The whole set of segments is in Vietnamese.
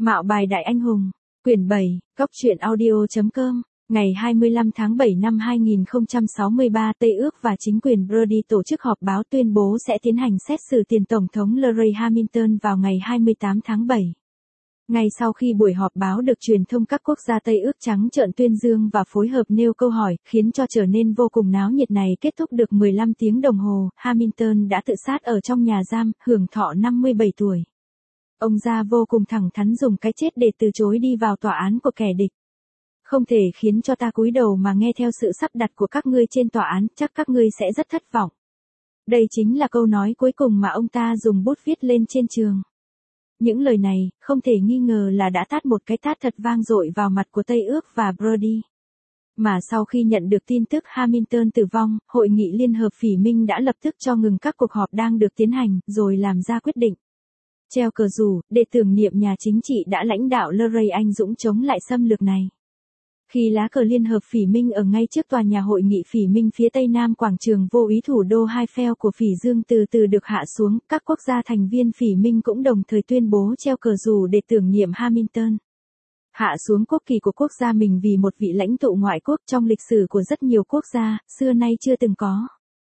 Mạo bài đại anh hùng, quyển 7, Góc truyện audio.com, ngày 25 tháng 7 năm 2063, Tây ước và chính quyền Brody tổ chức họp báo tuyên bố sẽ tiến hành xét xử tiền Tổng thống Larry Hamilton vào ngày 28 tháng 7. Ngay sau khi buổi họp báo được truyền thông các quốc gia Tây ước trắng trợn tuyên dương và phối hợp nêu câu hỏi, khiến cho trở nên vô cùng náo nhiệt này kết thúc được 15 tiếng đồng hồ, Hamilton đã tự sát ở trong nhà giam, hưởng thọ 57 tuổi. Ông già vô cùng thẳng thắn dùng cái chết để từ chối đi vào tòa án của kẻ địch. Không thể khiến cho ta cúi đầu mà nghe theo sự sắp đặt của các ngươi trên tòa án, chắc các ngươi sẽ rất thất vọng. Đây chính là câu nói cuối cùng mà ông ta dùng bút viết lên trên trường. Những lời này, không thể nghi ngờ là đã tát một cái tát thật vang dội vào mặt của Tây ước và Brody. Mà sau khi nhận được tin tức Hamilton tử vong, Hội nghị Liên hợp Phỉ Minh đã lập tức cho ngừng các cuộc họp đang được tiến hành, rồi làm ra quyết định treo cờ rủ, để tưởng niệm nhà chính trị đã lãnh đạo Larry anh dũng chống lại xâm lược này. Khi lá cờ Liên hợp Phỉ Minh ở ngay trước tòa nhà Hội nghị Phỉ Minh phía tây nam quảng trường vô ý thủ đô Hai-pheo của Phỉ Dương từ từ được hạ xuống, các quốc gia thành viên Phỉ Minh cũng đồng thời tuyên bố treo cờ rủ để tưởng niệm Hamilton. Hạ xuống quốc kỳ của quốc gia mình vì một vị lãnh tụ ngoại quốc trong lịch sử của rất nhiều quốc gia, xưa nay chưa từng có.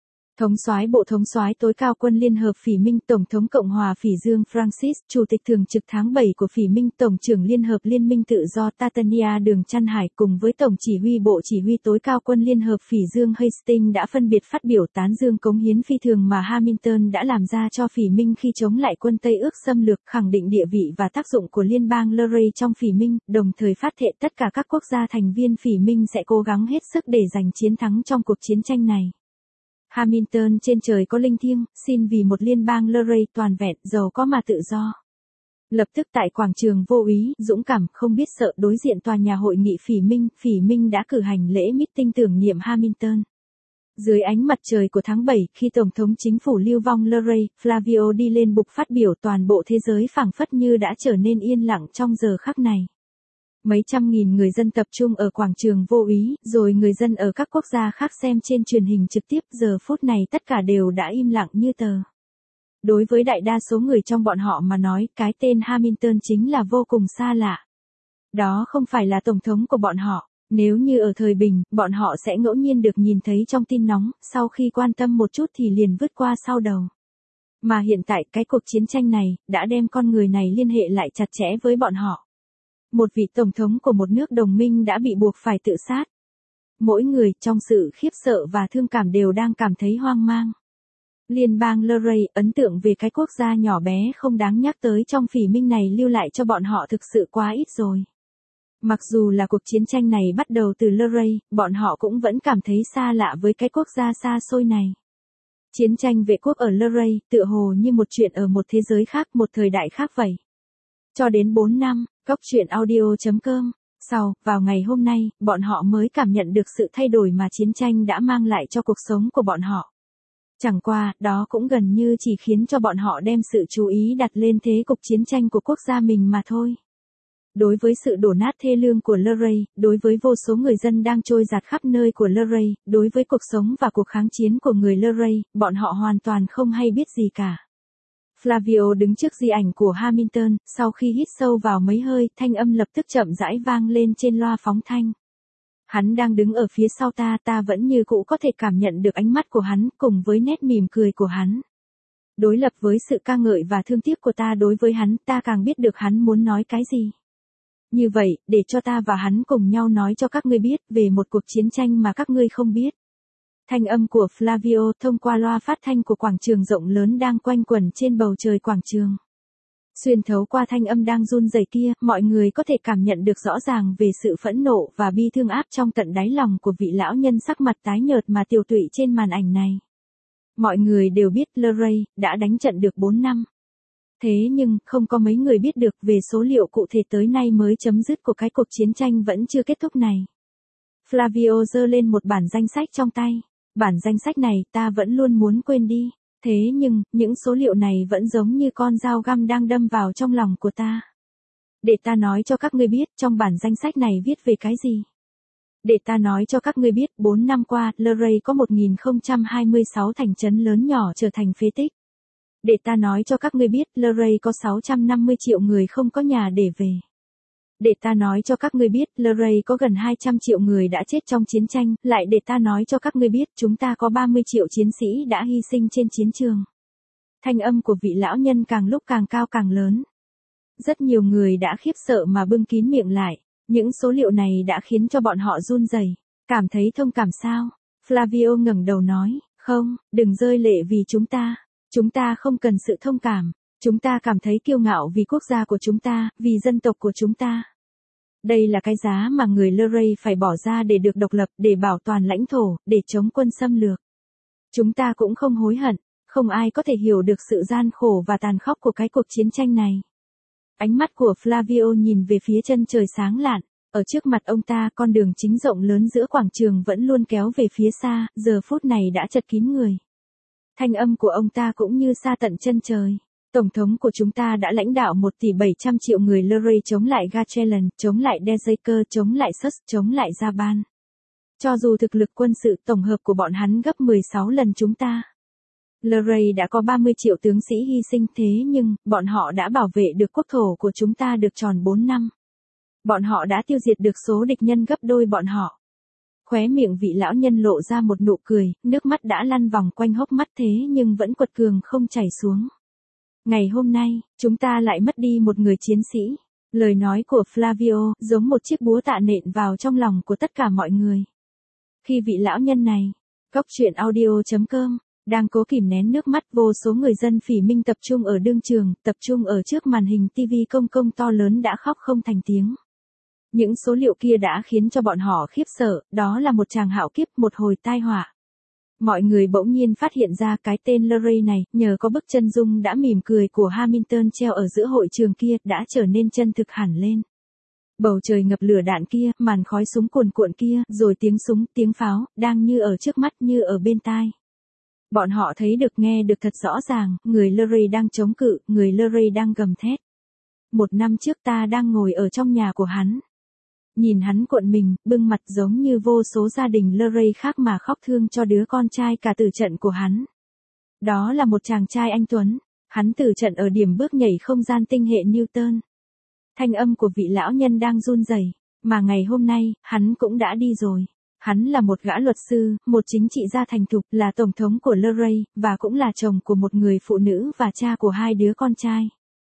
Bộ thống soái tối cao quân Liên hợp Phỉ Minh, Tổng thống Cộng hòa Phỉ Dương Francis, Chủ tịch thường trực tháng 7 của Phỉ Minh, Tổng trưởng Liên hợp Liên minh Tự do Tatania Đường Trăn Hải cùng với Tổng chỉ huy Bộ Chỉ huy tối cao quân Liên hợp Phỉ Dương Hastings đã phân biệt phát biểu tán dương cống hiến phi thường mà Hamilton đã làm ra cho Phỉ Minh khi chống lại quân Tây ước xâm lược, khẳng định địa vị và tác dụng của Liên bang Larry trong Phỉ Minh, đồng thời phát thệ tất cả các quốc gia thành viên Phỉ Minh sẽ cố gắng hết sức để giành chiến thắng trong cuộc chiến tranh này. Hamilton trên trời có linh thiêng, xin vì một liên bang Larry toàn vẹn, giàu có mà tự do. Lập tức tại quảng trường vô úy, dũng cảm, không biết sợ đối diện tòa nhà Hội nghị Phỉ Minh đã cử hành lễ meeting tưởng niệm Hamilton. Dưới ánh mặt trời của tháng 7, khi Tổng thống chính phủ lưu vong Larry, Flavio đi lên bục phát biểu, toàn bộ thế giới phảng phất như đã trở nên yên lặng trong giờ khắc này. Mấy trăm nghìn người dân tập trung ở quảng trường vô úy, rồi người dân ở các quốc gia khác xem trên truyền hình trực tiếp, giờ phút này tất cả đều đã im lặng như tờ. Đối với đại đa số người trong bọn họ mà nói, cái tên Hamilton chính là vô cùng xa lạ. Đó không phải là tổng thống của bọn họ. Nếu như ở thời bình, bọn họ sẽ ngẫu nhiên được nhìn thấy trong tin nóng, sau khi quan tâm một chút thì liền vứt qua sau đầu. Mà hiện tại, cái cuộc chiến tranh này, đã đem con người này liên hệ lại chặt chẽ với bọn họ. Một vị tổng thống của một nước đồng minh đã bị buộc phải tự sát. Mỗi người trong sự khiếp sợ và thương cảm đều đang cảm thấy hoang mang. Liên bang Larry, ấn tượng về cái quốc gia nhỏ bé không đáng nhắc tới trong Phỉ Minh này lưu lại cho bọn họ thực sự quá ít rồi. Mặc dù là cuộc chiến tranh này bắt đầu từ Larry, bọn họ cũng vẫn cảm thấy xa lạ với cái quốc gia xa xôi này. Chiến tranh vệ quốc ở Larry tựa hồ như một chuyện ở một thế giới khác, một thời đại khác vậy. Cho đến 4 năm, Góc truyện audio.com. Sau, vào ngày hôm nay, bọn họ mới cảm nhận được sự thay đổi mà chiến tranh đã mang lại cho cuộc sống của bọn họ. Chẳng qua, đó cũng gần như chỉ khiến cho bọn họ đem sự chú ý đặt lên thế cục chiến tranh của quốc gia mình mà thôi. Đối với sự đổ nát thê lương của Larry, đối với vô số người dân đang trôi dạt khắp nơi của Larry, đối với cuộc sống và cuộc kháng chiến của người Larry, bọn họ hoàn toàn không hay biết gì cả. Flavio đứng trước di ảnh của Hamilton, sau khi hít sâu vào mấy hơi, thanh âm lập tức chậm rãi vang lên trên loa phóng thanh. Hắn đang đứng ở phía sau ta, ta vẫn như cũ có thể cảm nhận được ánh mắt của hắn, cùng với nét mỉm cười của hắn. Đối lập với sự ca ngợi và thương tiếc của ta đối với hắn, ta càng biết được hắn muốn nói cái gì. Như vậy, để cho ta và hắn cùng nhau nói cho các ngươi biết về một cuộc chiến tranh mà các ngươi không biết. Thanh âm của Flavio thông qua loa phát thanh của quảng trường rộng lớn đang quanh quẩn trên bầu trời quảng trường. Xuyên thấu qua thanh âm đang run rẩy kia, mọi người có thể cảm nhận được rõ ràng về sự phẫn nộ và bi thương áp trong tận đáy lòng của vị lão nhân sắc mặt tái nhợt mà tiều tụy trên màn ảnh này. Mọi người đều biết Larry đã đánh trận được 4 năm. Thế nhưng, không có mấy người biết được về số liệu cụ thể tới nay mới chấm dứt của cái cuộc chiến tranh vẫn chưa kết thúc này. Flavio giơ lên một bản danh sách trong tay. Bản danh sách này ta vẫn luôn muốn quên đi. Thế nhưng, những số liệu này vẫn giống như con dao găm đang đâm vào trong lòng của ta. Để ta nói cho các ngươi biết trong bản danh sách này viết về cái gì. Để ta nói cho các ngươi biết 4 năm qua, Larry có 1026 thành trấn lớn nhỏ trở thành phế tích. Để ta nói cho các ngươi biết, Luray có 650 triệu người không có nhà để về. Để ta nói cho các ngươi biết, Luray có gần 200 triệu người đã chết trong chiến tranh, lại để ta nói cho các ngươi biết, chúng ta có 30 triệu chiến sĩ đã hy sinh trên chiến trường. Thanh âm của vị lão nhân càng lúc càng cao càng lớn. Rất nhiều người đã khiếp sợ mà bưng kín miệng lại, những số liệu này đã khiến cho bọn họ run rẩy, cảm thấy thông cảm sao? Flavio ngẩng đầu nói, không, đừng rơi lệ vì chúng ta không cần sự thông cảm, chúng ta cảm thấy kiêu ngạo vì quốc gia của chúng ta, vì dân tộc của chúng ta. Đây là cái giá mà người Luray phải bỏ ra để được độc lập, để bảo toàn lãnh thổ, để chống quân xâm lược. Chúng ta cũng không hối hận, không ai có thể hiểu được sự gian khổ và tàn khốc của cái cuộc chiến tranh này. Ánh mắt của Flavio nhìn về phía chân trời sáng lạn, ở trước mặt ông ta con đường chính rộng lớn giữa quảng trường vẫn luôn kéo về phía xa, giờ phút này đã chật kín người. Thanh âm của ông ta cũng như xa tận chân trời. Tổng thống của chúng ta đã lãnh đạo 1 tỷ 700 triệu người Luray chống lại Gachelan, chống lại Dezeker, chống lại Sus, chống lại Jaban. Cho dù thực lực quân sự tổng hợp của bọn hắn gấp 16 lần chúng ta. Luray đã có 30 triệu tướng sĩ hy sinh thế nhưng, bọn họ đã bảo vệ được quốc thổ của chúng ta được tròn 4 năm. Bọn họ đã tiêu diệt được số địch nhân gấp đôi bọn họ. Khóe miệng vị lão nhân lộ ra một nụ cười, nước mắt đã lăn vòng quanh hốc mắt thế nhưng vẫn quật cường không chảy xuống. Ngày hôm nay, chúng ta lại mất đi một người chiến sĩ. Lời nói của Flavio giống một chiếc búa tạ nện vào trong lòng của tất cả mọi người. Khi vị lão nhân này, Góc Truyện Audio.com, đang cố kìm nén nước mắt, vô số người dân Phỉ Minh tập trung ở đương trường, tập trung ở trước màn hình TV công công to lớn đã khóc không thành tiếng. Những số liệu kia đã khiến cho bọn họ khiếp sợ, đó là một tràng hạo kiếp, một hồi tai họa. Mọi người bỗng nhiên phát hiện ra cái tên Luray này, nhờ có bức chân dung đã mỉm cười của Hamilton treo ở giữa hội trường kia, đã trở nên chân thực hẳn lên. Bầu trời ngập lửa đạn kia, màn khói súng cuồn cuộn kia, rồi tiếng súng, tiếng pháo, đang như ở trước mắt như ở bên tai. Bọn họ thấy được nghe được thật rõ ràng, người Luray đang chống cự, người Luray đang gầm thét. 1 năm trước ta đang ngồi ở trong nhà của hắn. Nhìn hắn cuộn mình, bưng mặt giống như vô số gia đình Luray khác mà khóc thương cho đứa con trai cả tử trận của hắn. Đó là một chàng trai anh tuấn, hắn tử trận ở điểm bước nhảy không gian tinh hệ Newton. Thanh âm của vị lão nhân đang run rẩy, mà ngày hôm nay, hắn cũng đã đi rồi. Hắn là một gã luật sư, một chính trị gia thành thục, là tổng thống của Luray, và cũng là chồng của một người phụ nữ và cha của 2 đứa con trai.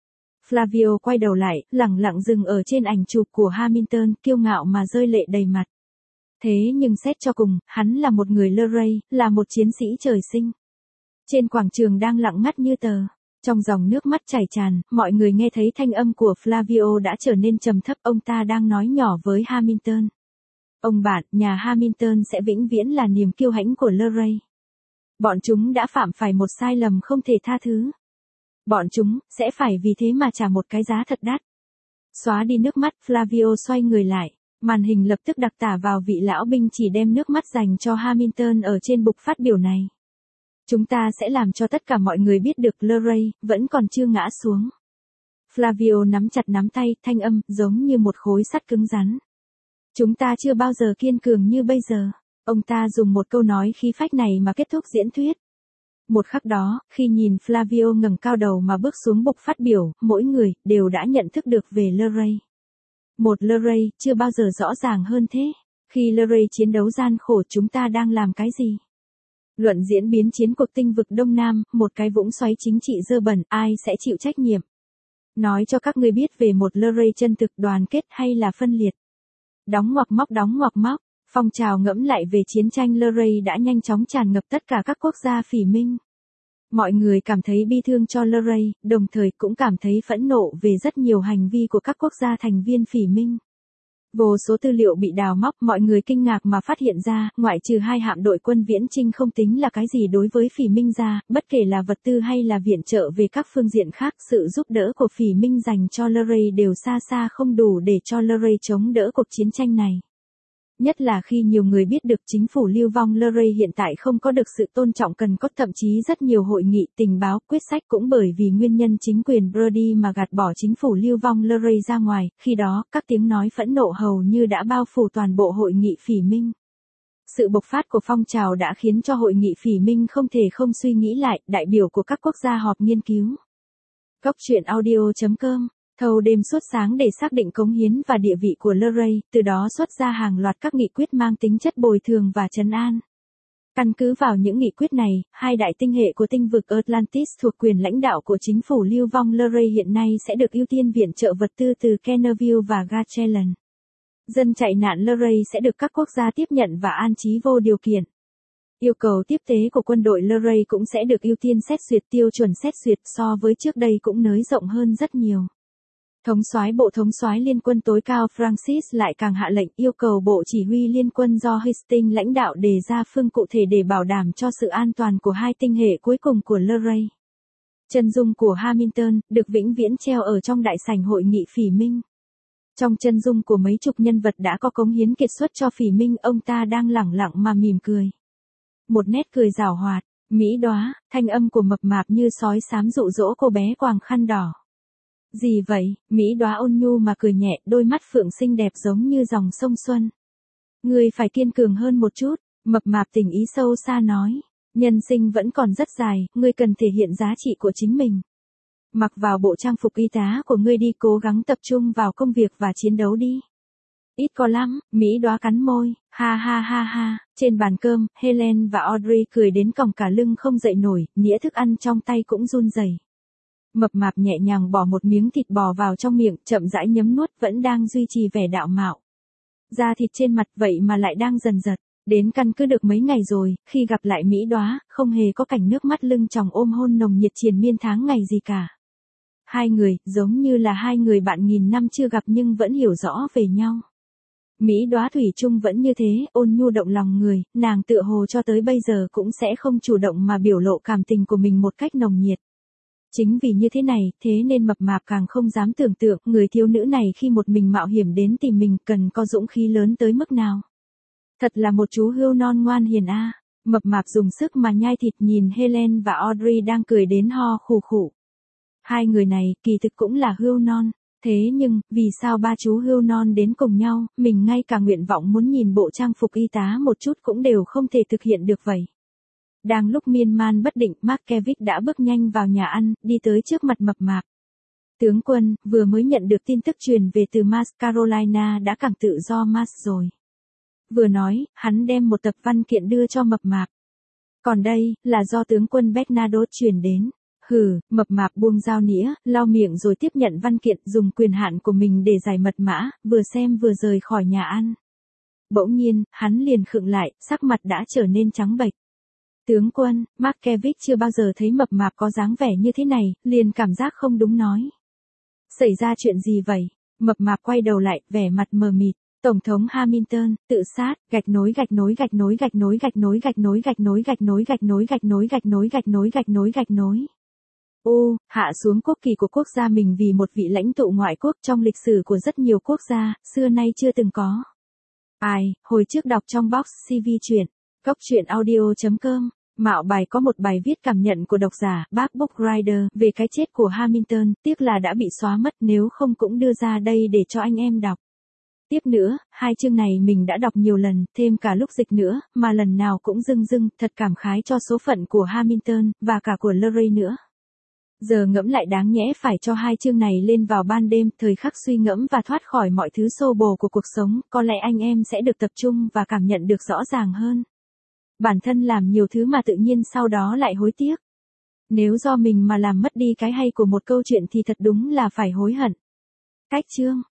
Flavio quay đầu lại, lẳng lặng dừng ở trên ảnh chụp của Hamilton, kiêu ngạo mà rơi lệ đầy mặt. Thế nhưng xét cho cùng, hắn là một người Luray, là một chiến sĩ trời sinh. Trên quảng trường đang lặng ngắt như tờ. Trong dòng nước mắt chảy tràn, mọi người nghe thấy thanh âm của Flavio đã trở nên trầm thấp, ông ta đang nói nhỏ với Hamilton. Ông bạn, nhà Hamilton sẽ vĩnh viễn là niềm kiêu hãnh của Luray. Bọn chúng đã phạm phải một sai lầm không thể tha thứ. Bọn chúng sẽ phải vì thế mà trả một cái giá thật đắt. Xóa đi nước mắt, Flavio xoay người lại, màn hình lập tức đặc tả vào vị lão binh chỉ đem nước mắt dành cho Hamilton ở trên bục phát biểu này. Chúng ta sẽ làm cho tất cả mọi người biết được Luray vẫn còn chưa ngã xuống. Flavio nắm chặt nắm tay, thanh âm giống như một khối sắt cứng rắn. Chúng ta chưa bao giờ kiên cường như bây giờ. Ông ta dùng một câu nói khí phách này mà kết thúc diễn thuyết. Một khắc đó, khi nhìn Flavio ngẩng cao đầu mà bước xuống bục phát biểu, mỗi người đều đã nhận thức được về Luray. Một Luray chưa bao giờ rõ ràng hơn thế. Khi Luray chiến đấu gian khổ, chúng ta đang làm cái gì? Luận diễn biến chiến cuộc tinh vực Đông Nam, một cái vũng xoáy chính trị dơ bẩn, ai sẽ chịu trách nhiệm? Nói cho các ngươi biết về một Luray chân thực, đoàn kết hay là phân liệt? Đóng ngoặc móc. Phong trào ngẫm lại về chiến tranh Luray đã nhanh chóng tràn ngập tất cả các quốc gia Phỉ Minh. Mọi người cảm thấy bi thương cho Luray, đồng thời cũng cảm thấy phẫn nộ về rất nhiều hành vi của các quốc gia thành viên Phỉ Minh. Vô số tư liệu bị đào móc, mọi người kinh ngạc mà phát hiện ra, ngoại trừ 2 hạm đội quân viễn chinh không tính là cái gì đối với Phỉ Minh ra, bất kể là vật tư hay là viện trợ về các phương diện khác, sự giúp đỡ của Phỉ Minh dành cho Luray đều xa xa không đủ để cho Luray chống đỡ cuộc chiến tranh này. Nhất là khi nhiều người biết được chính phủ lưu vong Luray hiện tại không có được sự tôn trọng cần có, thậm chí rất nhiều hội nghị, tình báo, quyết sách cũng bởi vì nguyên nhân chính quyền Brody mà gạt bỏ chính phủ lưu vong Luray ra ngoài, khi đó, các tiếng nói phẫn nộ hầu như đã bao phủ toàn bộ hội nghị Phỉ Minh. Sự bộc phát của phong trào đã khiến cho Hội nghị Phỉ Minh không thể không suy nghĩ lại, đại biểu của các quốc gia họp nghiên cứu. Góc truyện audio.com, thâu đêm suốt sáng để xác định cống hiến và địa vị của Luray, từ đó xuất ra hàng loạt các nghị quyết mang tính chất bồi thường và trấn an. Căn cứ vào những nghị quyết này, hai đại tinh hệ của tinh vực Atlantis thuộc quyền lãnh đạo của chính phủ lưu vong Luray hiện nay sẽ được ưu tiên viện trợ vật tư từ Kennerville và Garchellan. Dân chạy nạn Luray sẽ được các quốc gia tiếp nhận và an trí vô điều kiện. Yêu cầu tiếp tế của quân đội Luray cũng sẽ được ưu tiên xét duyệt, tiêu chuẩn xét duyệt so với trước đây cũng nới rộng hơn rất nhiều. Bộ thống soái liên quân tối cao Francis lại càng hạ lệnh yêu cầu Bộ Chỉ huy Liên quân do Hastings lãnh đạo đề ra phương cụ thể để bảo đảm cho sự an toàn của hai tinh hệ cuối cùng của Luray. Chân dung của Hamilton được vĩnh viễn treo ở trong đại sảnh hội nghị Phỉ Minh. Trong chân dung của mấy chục nhân vật đã có cống hiến kiệt xuất cho Phỉ Minh, ông ta đang lẳng lặng mà mỉm cười. Một nét cười giảo hoạt, mỹ đóa, thanh âm của mập mạp như sói xám dụ dỗ cô bé quàng khăn đỏ. Gì vậy? Mỹ đóa ôn nhu mà cười nhẹ, đôi mắt phượng xinh đẹp giống như dòng sông xuân. Ngươi phải kiên cường hơn một chút, mập mạp tình ý sâu xa nói. Nhân sinh vẫn còn rất dài, ngươi cần thể hiện giá trị của chính mình. Mặc vào bộ trang phục y tá của ngươi đi, cố gắng tập trung vào công việc và chiến đấu đi. Ít có lắm, Mỹ đóa cắn môi, ha ha ha ha. Trên bàn cơm, Helen và Audrey cười đến còng cả lưng không dậy nổi, nĩa thức ăn trong tay cũng run rẩy. Mập mạp nhẹ nhàng bỏ một miếng thịt bò vào trong miệng, chậm rãi nhấm nuốt, vẫn đang duy trì vẻ đạo mạo. Da thịt trên mặt vậy mà lại đang dần dật. Đến căn cứ được mấy ngày rồi, khi gặp lại Mỹ đóa, không hề có cảnh nước mắt lưng tròng ôm hôn nồng nhiệt triền miên tháng ngày gì cả. Hai người, giống như là hai người bạn nghìn năm chưa gặp nhưng vẫn hiểu rõ về nhau. Mỹ đóa thủy chung vẫn như thế, ôn nhu động lòng người, nàng tựa hồ cho tới bây giờ cũng sẽ không chủ động mà biểu lộ cảm tình của mình một cách nồng nhiệt. Chính vì như thế này, thế nên mập mạp càng không dám tưởng tượng người thiếu nữ này khi một mình mạo hiểm đến tìm mình cần có dũng khí lớn tới mức nào. Thật là một chú hươu non ngoan hiền a. Mập mạp dùng sức mà nhai thịt, nhìn Helen và Audrey đang cười đến ho khù khụ. Hai người này kỳ thực cũng là hươu non. Thế nhưng, vì sao ba chú hươu non đến cùng nhau, mình ngay cả nguyện vọng muốn nhìn bộ trang phục y tá một chút cũng đều không thể thực hiện được vậy. Đang lúc miên man bất định, Markevich đã bước nhanh vào nhà ăn, đi tới trước mặt mập mạp. Tướng quân, vừa mới nhận được tin tức truyền về từ Mars Carolina đã cảng tự do Mars rồi. Vừa nói, hắn đem một tập văn kiện đưa cho mập mạp. Còn đây, là do tướng quân Bernadotte truyền đến. Hừ, mập mạp buông dao nĩa, lau miệng rồi tiếp nhận văn kiện, dùng quyền hạn của mình để giải mật mã, vừa xem vừa rời khỏi nhà ăn. Bỗng nhiên, hắn liền khựng lại, sắc mặt đã trở nên trắng bệch. Tướng quân, Markevich chưa bao giờ thấy mập mạp có dáng vẻ như thế này, liền cảm giác không đúng nói. Xảy ra chuyện gì vậy? Mập mạp quay đầu lại, vẻ mặt mờ mịt. Tổng thống Hamilton, tự sát, gạch nối. Hạ xuống quốc kỳ của quốc gia mình vì một vị lãnh tụ ngoại quốc trong lịch sử của rất nhiều quốc gia, xưa nay chưa từng có. Hồi trước đọc trong box CV truyện, góc truyện audio.com, mạo bài có một bài viết cảm nhận của độc giả Bác Book Rider về cái chết của Hamilton, tiếc là đã bị xóa mất, nếu không cũng đưa ra đây để cho anh em đọc. Tiếp nữa, hai chương này mình đã đọc nhiều lần, thêm cả lúc dịch nữa, mà lần nào cũng rưng, thật cảm khái cho số phận của Hamilton, và cả của Luray nữa. Giờ ngẫm lại đáng nhẽ phải cho hai chương này lên vào ban đêm, thời khắc suy ngẫm và thoát khỏi mọi thứ xô bồ của cuộc sống, có lẽ anh em sẽ được tập trung và cảm nhận được rõ ràng hơn. Bản thân làm nhiều thứ mà tự nhiên sau đó lại hối tiếc. Nếu do mình mà làm mất đi cái hay của một câu chuyện thì thật đúng là phải hối hận. Cách chương